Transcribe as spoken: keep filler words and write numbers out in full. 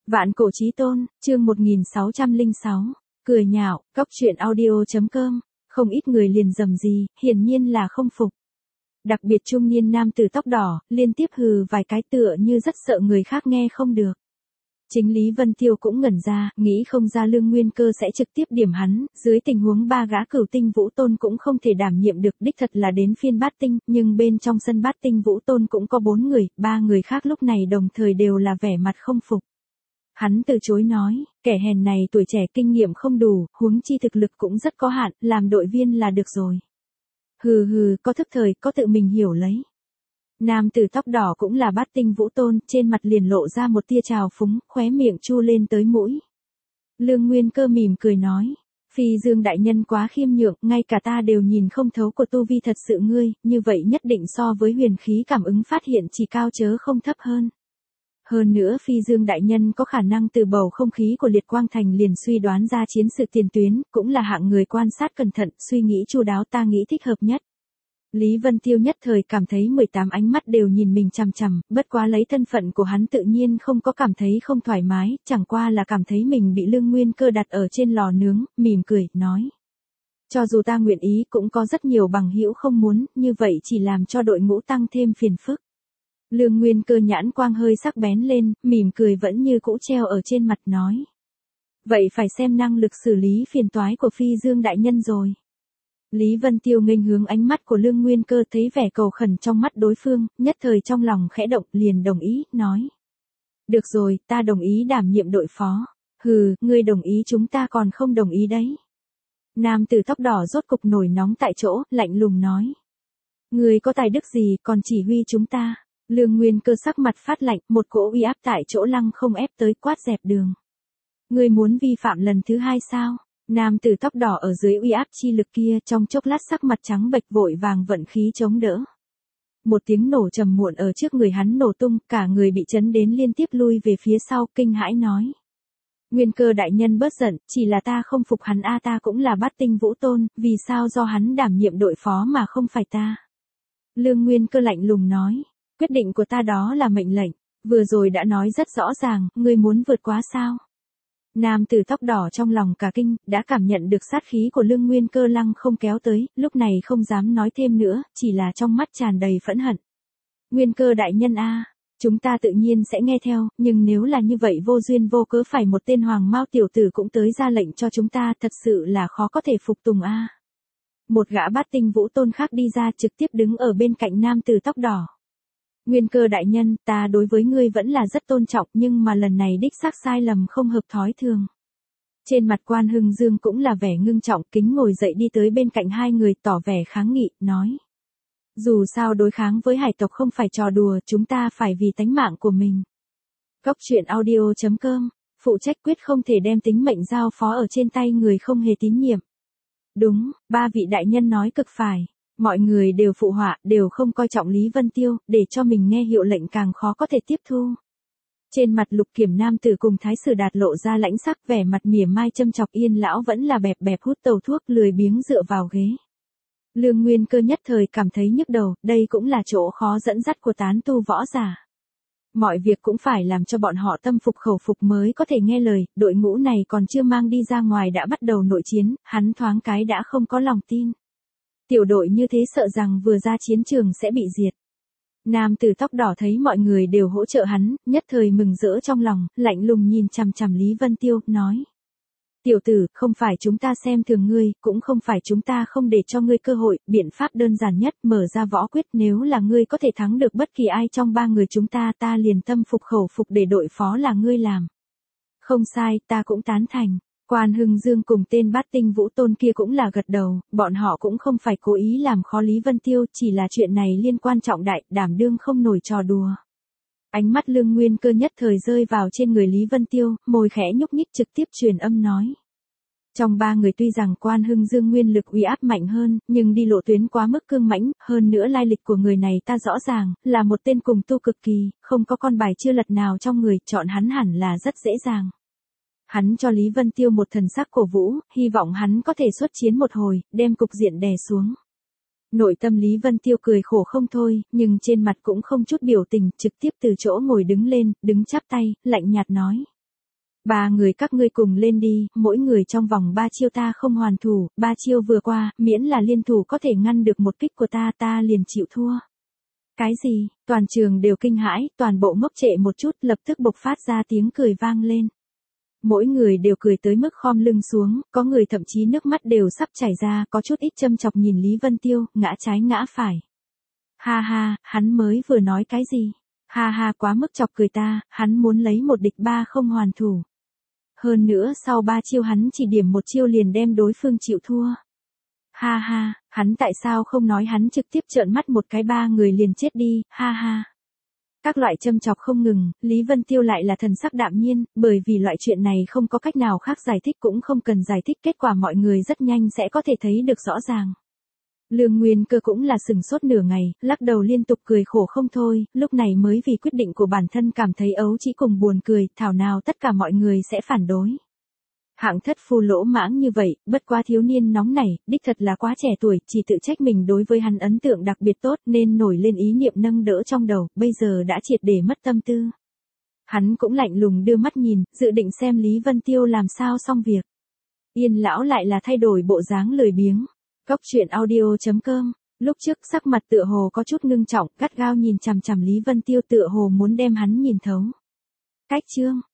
Vạn cổ chí tôn, chương một nghìn sáu trăm lẻ sáu, cười nhạo, cóc truyện audio chấm com, không ít người liền rầm rì, hiển nhiên là không phục. Đặc biệt trung niên nam tử tóc đỏ, liên tiếp hừ vài cái tựa như rất sợ người khác nghe không được. Chính Lý Vân Tiêu cũng ngẩn ra, nghĩ không ra Lương Nguyên Cơ sẽ trực tiếp điểm hắn, dưới tình huống ba gã cửu tinh vũ tôn cũng không thể đảm nhiệm được, đích thật là đến phiên bát tinh, nhưng bên trong sân bát tinh vũ tôn cũng có bốn người, ba người khác lúc này đồng thời đều là vẻ mặt không phục. Hắn từ chối nói, kẻ hèn này tuổi trẻ kinh nghiệm không đủ, huống chi thực lực cũng rất có hạn, làm đội viên là được rồi. Hừ hừ, có thức thời, có tự mình hiểu lấy. Nam tử tóc đỏ cũng là bát tinh vũ tôn, trên mặt liền lộ ra một tia trào phúng, khóe miệng chu lên tới mũi. Lương Nguyên Cơ mỉm cười nói, Phi Dương đại nhân quá khiêm nhượng, ngay cả ta đều nhìn không thấu của tu vi thật sự ngươi, như vậy nhất định so với huyền khí cảm ứng phát hiện chỉ cao chớ không thấp hơn. Hơn nữa Phi Dương đại nhân có khả năng từ bầu không khí của Liệt Quang Thành liền suy đoán ra chiến sự tiền tuyến, cũng là hạng người quan sát cẩn thận, suy nghĩ chu đáo, ta nghĩ thích hợp nhất. Lý Vân Tiêu nhất thời cảm thấy mười tám ánh mắt đều nhìn mình chằm chằm, bất quá lấy thân phận của hắn tự nhiên không có cảm thấy không thoải mái, chẳng qua là cảm thấy mình bị Lương Nguyên Cơ đặt ở trên lò nướng, mỉm cười, nói. Cho dù ta nguyện ý cũng có rất nhiều bằng hữu không muốn, như vậy chỉ làm cho đội ngũ tăng thêm phiền phức. Lương Nguyên Cơ nhãn quang hơi sắc bén lên, mỉm cười vẫn như cũ treo ở trên mặt nói. Vậy phải xem năng lực xử lý phiền toái của Phi Dương đại nhân rồi. Lý Vân Tiêu nghênh hướng ánh mắt của Lương Nguyên Cơ, thấy vẻ cầu khẩn trong mắt đối phương, nhất thời trong lòng khẽ động, liền đồng ý, nói. Được rồi, ta đồng ý đảm nhiệm đội phó. Hừ, ngươi đồng ý chúng ta còn không đồng ý đấy. Nam tử tóc đỏ rốt cục nổi nóng tại chỗ, lạnh lùng nói. Ngươi có tài đức gì còn chỉ huy chúng ta. Lương Nguyên Cơ sắc mặt phát lạnh, một cỗ uy áp tại chỗ lăng không ép tới, quát dẹp đường. Ngươi muốn vi phạm lần thứ hai sao? Nam tử tóc đỏ ở dưới uy áp chi lực kia trong chốc lát sắc mặt trắng bệch vội vàng vận khí chống đỡ. Một tiếng nổ trầm muộn ở trước người hắn nổ tung, cả người bị chấn đến liên tiếp lui về phía sau, kinh hãi nói. Nguyên Cơ đại nhân bớt giận, chỉ là ta không phục hắn a, ta cũng là bát tinh vũ tôn, vì sao do hắn đảm nhiệm đội phó mà không phải ta? Lương Nguyên Cơ lạnh lùng nói. Quyết định của ta đó là mệnh lệnh, vừa rồi đã nói rất rõ ràng, ngươi muốn vượt quá sao? Nam tử tóc đỏ trong lòng cả kinh, đã cảm nhận được sát khí của Lương Nguyên Cơ lăng không kéo tới, lúc này không dám nói thêm nữa, chỉ là trong mắt tràn đầy phẫn hận. Nguyên Cơ đại nhân a, chúng ta tự nhiên sẽ nghe theo, nhưng nếu là như vậy vô duyên vô cớ phải một tên hoàng mao tiểu tử cũng tới ra lệnh cho chúng ta, thật sự là khó có thể phục tùng a. Một gã bát tinh vũ tôn khác đi ra trực tiếp đứng ở bên cạnh nam tử tóc đỏ. Nguyên Cơ đại nhân, ta đối với ngươi vẫn là rất tôn trọng, nhưng mà lần này đích xác sai lầm không hợp thói thường. Trên mặt Quan Hưng Dương cũng là vẻ ngưng trọng, kính ngồi dậy đi tới bên cạnh hai người, tỏ vẻ kháng nghị, nói. Dù sao đối kháng với hải tộc không phải trò đùa, chúng ta phải vì tánh mạng của mình. Cóc truyện audio chấm com, phụ trách quyết không thể đem tính mệnh giao phó ở trên tay người không hề tín nhiệm. Đúng, ba vị đại nhân nói cực phải. Mọi người đều phụ họa, đều không coi trọng Lý Vân Tiêu, để cho mình nghe hiệu lệnh càng khó có thể tiếp thu. Trên mặt Lục Kiểm nam tử cùng Thái Sử Đạt lộ ra lãnh sắc, vẻ mặt mỉa mai châm chọc, Yên lão vẫn là bẹp bẹp hút tàu thuốc, lười biếng dựa vào ghế. Lương Nguyên Cơ nhất thời cảm thấy nhức đầu, đây cũng là chỗ khó dẫn dắt của tán tu võ giả. Mọi việc cũng phải làm cho bọn họ tâm phục khẩu phục mới có thể nghe lời, đội ngũ này còn chưa mang đi ra ngoài đã bắt đầu nội chiến, hắn thoáng cái đã không có lòng tin. Tiểu đội như thế sợ rằng vừa ra chiến trường sẽ bị diệt. Nam tử tóc đỏ thấy mọi người đều hỗ trợ hắn, nhất thời mừng rỡ trong lòng, lạnh lùng nhìn chằm chằm Lý Vân Tiêu, nói. Tiểu tử, không phải chúng ta xem thường ngươi, cũng không phải chúng ta không để cho ngươi cơ hội, biện pháp đơn giản nhất, mở ra võ quyết, nếu là ngươi có thể thắng được bất kỳ ai trong ba người chúng ta, ta liền tâm phục khẩu phục để đội phó là ngươi làm. Không sai, ta cũng tán thành. Quan Hưng Dương cùng tên bát tinh vũ tôn kia cũng là gật đầu, bọn họ cũng không phải cố ý làm khó Lý Vân Tiêu, chỉ là chuyện này liên quan trọng đại, đảm đương không nổi trò đùa. Ánh mắt Lương Nguyên Cơ nhất thời rơi vào trên người Lý Vân Tiêu, môi khẽ nhúc nhích trực tiếp truyền âm nói. Trong ba người tuy rằng Quan Hưng Dương nguyên lực uy áp mạnh hơn, nhưng đi lộ tuyến quá mức cương mãnh, hơn nữa lai lịch của người này ta rõ ràng, là một tên cùng tu cực kỳ, không có con bài chưa lật nào trong người, chọn hắn hẳn là rất dễ dàng. Hắn cho Lý Vân Tiêu một thần sắc cổ vũ, hy vọng hắn có thể xuất chiến một hồi, đem cục diện đè xuống. Nội tâm Lý Vân Tiêu cười khổ không thôi, nhưng trên mặt cũng không chút biểu tình, trực tiếp từ chỗ ngồi đứng lên, đứng chắp tay, lạnh nhạt nói. Ba người các ngươi cùng lên đi, mỗi người trong vòng ba chiêu ta không hoàn thủ, ba chiêu vừa qua, miễn là liên thủ có thể ngăn được một kích của ta ta liền chịu thua. Cái gì, toàn trường đều kinh hãi, toàn bộ ngốc trệ một chút lập tức bộc phát ra tiếng cười vang lên. Mỗi người đều cười tới mức khom lưng xuống, có người thậm chí nước mắt đều sắp chảy ra, có chút ít châm chọc nhìn Lý Vân Tiêu, ngã trái ngã phải. Ha ha, hắn mới vừa nói cái gì? Ha ha quá mức chọc cười ta, hắn muốn lấy một địch ba không hoàn thủ. Hơn nữa sau ba chiêu hắn chỉ điểm một chiêu liền đem đối phương chịu thua. Ha ha, hắn tại sao không nói hắn trực tiếp trợn mắt một cái ba người liền chết đi, ha ha. Các loại châm chọc không ngừng, Lý Vân Tiêu lại là thần sắc đạm nhiên, bởi vì loại chuyện này không có cách nào khác giải thích cũng không cần giải thích, kết quả mọi người rất nhanh sẽ có thể thấy được rõ ràng. Lương Nguyên Cơ cũng là sừng sốt nửa ngày, lắc đầu liên tục cười khổ không thôi, lúc này mới vì quyết định của bản thân cảm thấy ấu chỉ cùng buồn cười, thảo nào tất cả mọi người sẽ phản đối. Hạng thất phu lỗ mãng như vậy, bất quá thiếu niên nóng này, đích thật là quá trẻ tuổi, chỉ tự trách mình đối với hắn ấn tượng đặc biệt tốt nên nổi lên ý niệm nâng đỡ trong đầu, bây giờ đã triệt để mất tâm tư. Hắn cũng lạnh lùng đưa mắt nhìn, dự định xem Lý Vân Tiêu làm sao xong việc. Yên lão lại là thay đổi bộ dáng lười biếng. Cốc truyện audio chấm com, lúc trước sắc mặt tựa hồ có chút ngưng trọng, gắt gao nhìn chằm chằm Lý Vân Tiêu tựa hồ muốn đem hắn nhìn thấu. Cách chương